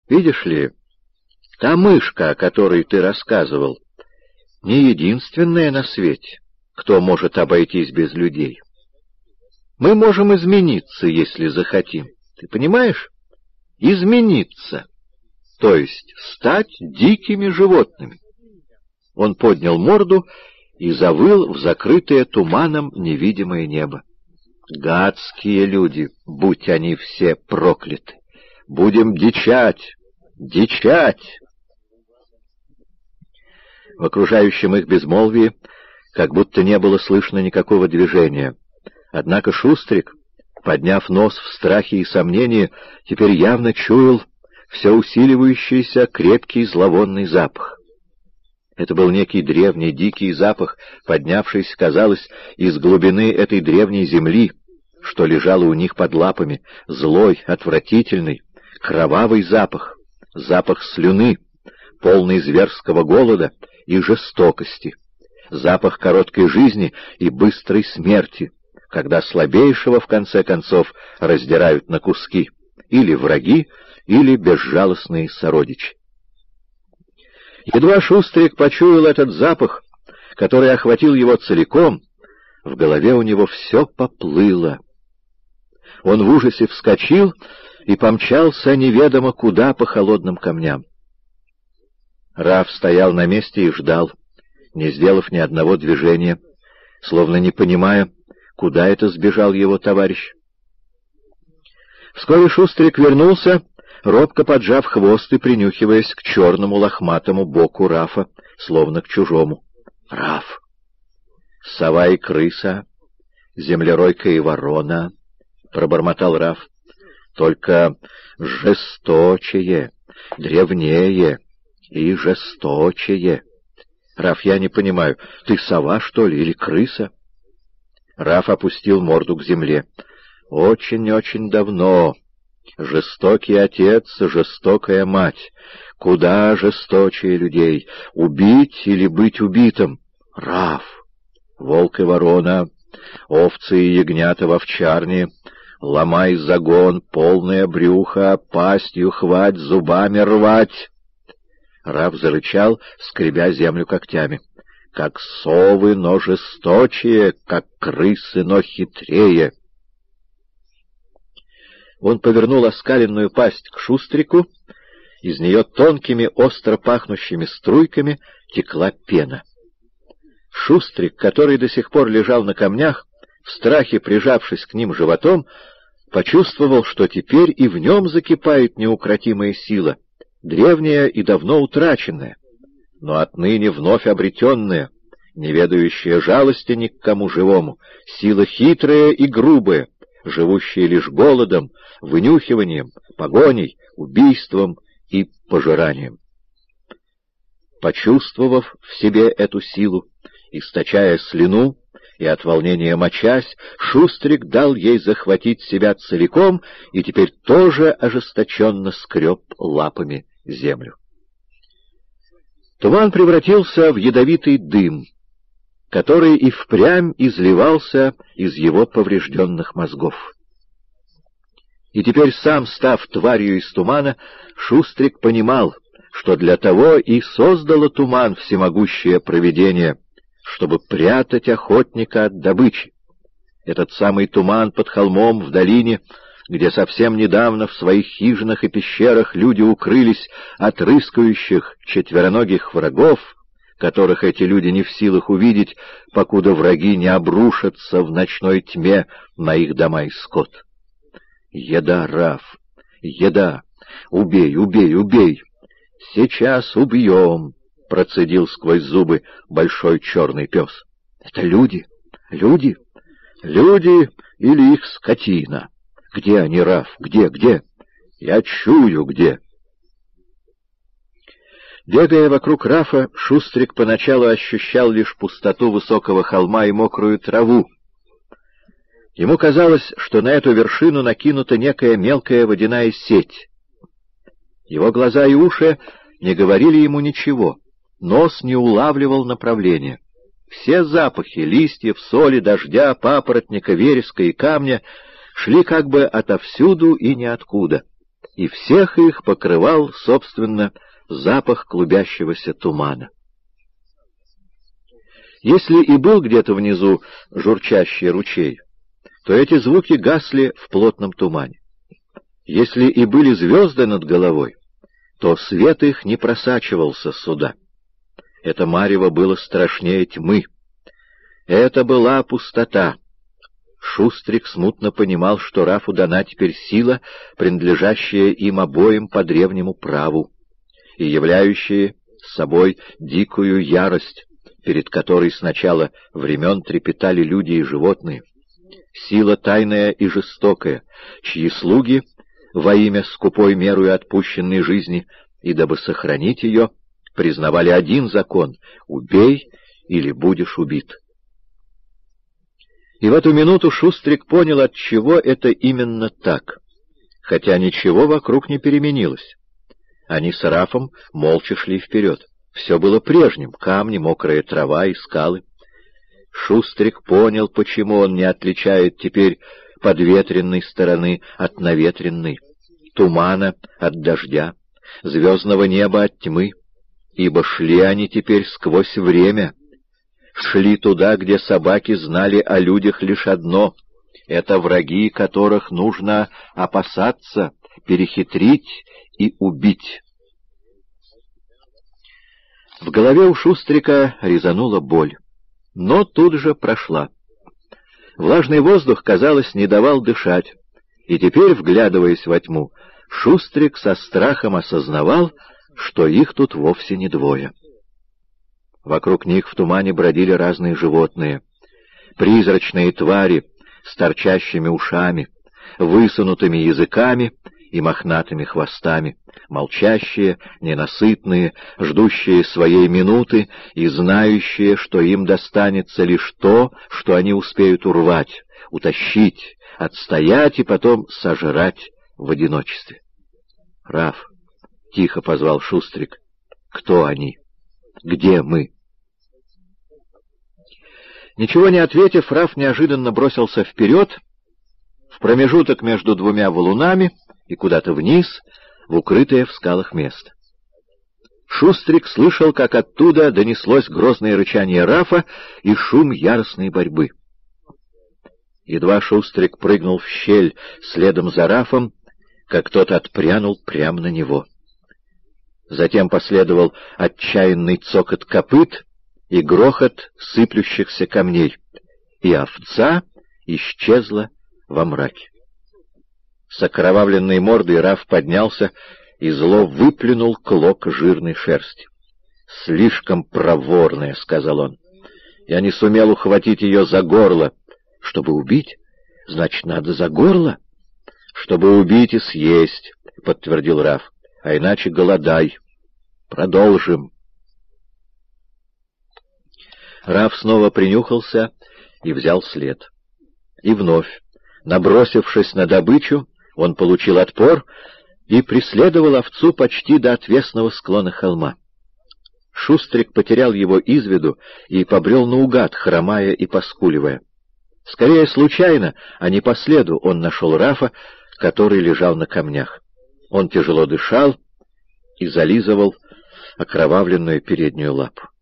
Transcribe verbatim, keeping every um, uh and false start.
Видишь ли, та мышка, о которой ты рассказывал, не единственная на свете, кто может обойтись без людей. Мы можем измениться, если захотим. Ты понимаешь? Измениться, то есть стать дикими животными. Он поднял морду и завыл в закрытое туманом невидимое небо. Гадские люди, будь они все прокляты! Будем дичать, дичать! В окружающем их безмолвии как будто не было слышно никакого движения. Однако Шустрик, подняв нос в страхе и сомнении, теперь явно чуял все усиливающийся крепкий зловонный запах. Это был некий древний дикий запах, поднявшийся, казалось, из глубины этой древней земли, что лежало у них под лапами, злой, отвратительный, кровавый запах, запах слюны, полный зверского голода и жестокости, запах короткой жизни и быстрой смерти, когда слабейшего, в конце концов, раздирают на куски или враги, или безжалостные сородичи. Едва Шустрик почуял этот запах, который охватил его целиком, в голове у него все поплыло. Он в ужасе вскочил и помчался неведомо куда по холодным камням. Раф стоял на месте и ждал, не сделав ни одного движения, словно не понимая, куда это сбежал его товарищ. Вскоре Шустрик вернулся, робко поджав хвост и принюхиваясь к черному лохматому боку Рафа, словно к чужому. «Раф! Сова и крыса, землеройка и ворона!» — пробормотал Раф. «Только жесточее, древнее и жесточее. Раф, я не понимаю, ты сова, что ли, или крыса?» Раф опустил морду к земле. «Очень-очень давно. Жестокий отец, жестокая мать. Куда жесточее людей. Убить или быть убитым? Раф! Волк и ворона, овцы и ягнята в овчарне. Ломай загон, полное брюхо, пастью хвать, зубами рвать!» Раф зарычал, скребя землю когтями. «Как совы, но жесточее, как крысы, но хитрее!» Он повернул оскаленную пасть к Шустрику, из нее тонкими, остро пахнущими струйками текла пена. Шустрик, который до сих пор лежал на камнях, в страхе прижавшись к ним животом, почувствовал, что теперь и в нем закипает неукротимая сила, древняя и давно утраченная, но отныне вновь обретенная, не ведающая жалости ни к кому живому, сила хитрая и грубая, живущая лишь голодом, вынюхиванием, погоней, убийством и пожиранием. Почувствовав в себе эту силу, источая слюну и от волнения мочась, Шустрик дал ей захватить себя целиком и теперь тоже ожесточенно скреб лапами землю. Туман превратился в ядовитый дым, который и впрямь изливался из его поврежденных мозгов. И теперь, сам став тварью из тумана, Шустрик понимал, что для того и создало туман всемогущее провидение, чтобы прятать охотника от добычи. Этот самый туман под холмом в долине, где совсем недавно в своих хижинах и пещерах люди укрылись от рыскающих четвероногих врагов, которых эти люди не в силах увидеть, покуда враги не обрушатся в ночной тьме на их дома и скот. «Еда, Раф, еда! Убей, убей, убей! Сейчас убьем!» — процедил сквозь зубы большой черный пес. «Это люди, люди, люди или их скотина? Где они, Раф, где, где? Я чую, где!» Бегая вокруг Рафа, Шустрик поначалу ощущал лишь пустоту высокого холма и мокрую траву. Ему казалось, что на эту вершину накинута некая мелкая водяная сеть. Его глаза и уши не говорили ему ничего, нос не улавливал направления. Все запахи — листьев, соли, дождя, папоротника, вереска и камня — шли как бы отовсюду и ниоткуда. и всех их покрывал, собственно, запах клубящегося тумана. Если и был где-то внизу журчащий ручей, то эти звуки гасли в плотном тумане. Если и были звезды над головой, то свет их не просачивался сюда. Это марево было страшнее тьмы. Это была пустота. Шустрик смутно понимал, что Рафу дана теперь сила, принадлежащая им обоим по древнему праву, и являющая собой дикую ярость, перед которой с начала времен трепетали люди и животные. Сила тайная и жестокая, чьи слуги во имя скупой мерою отпущенной жизни, и дабы сохранить ее, признавали один закон — убей или будешь убит. И в эту минуту Шустрик понял, отчего это именно так, хотя ничего вокруг не переменилось. Они с Рафом молча шли вперед. Все было прежним — камни, мокрая трава и скалы. Шустрик понял, почему он не отличает теперь подветренной стороны от наветренной, тумана от дождя, звездного неба от тьмы, ибо шли они теперь сквозь время, шли туда, где собаки знали о людях лишь одно — это враги, которых нужно опасаться, перехитрить и убить. В голове у Шустрика резанула боль, но тут же прошла. Влажный воздух, казалось, не давал дышать, и теперь, вглядываясь во тьму, Шустрик со страхом осознавал, что их тут вовсе не двое. Вокруг них в тумане бродили разные животные, призрачные твари с торчащими ушами, высунутыми языками и мохнатыми хвостами, молчащие, ненасытные, ждущие своей минуты и знающие, что им достанется лишь то, что они успеют урвать, утащить, отстоять и потом сожрать в одиночестве. — Раф, — тихо позвал Шустрик, — кто они? Где мы? Ничего не ответив, Раф неожиданно бросился вперед, в промежуток между двумя валунами и куда-то вниз, в укрытое в скалах место. Шустрик слышал, как оттуда донеслось грозное рычание Рафа и шум яростной борьбы. Едва Шустрик прыгнул в щель следом за Рафом, как тот отпрянул прямо на него. Затем последовал отчаянный цокот копыт и грохот сыплющихся камней, и овца исчезла во мраке. С окровавленной мордой Раф поднялся и зло выплюнул клок жирной шерсти. «Слишком проворная», — сказал он. «Я не сумел ухватить ее за горло. Чтобы убить? Значит, надо за горло?» «Чтобы убить и съесть», — подтвердил Раф. «А иначе голодай. Продолжим». Раф снова принюхался и взял след. И вновь, набросившись на добычу, он получил отпор и преследовал овцу почти до отвесного склона холма. Шустрик потерял его из виду и побрел наугад, хромая и поскуливая. Скорее случайно, а не по следу, он нашел Рафа, который лежал на камнях. Он тяжело дышал и зализывал окровавленную переднюю лапу.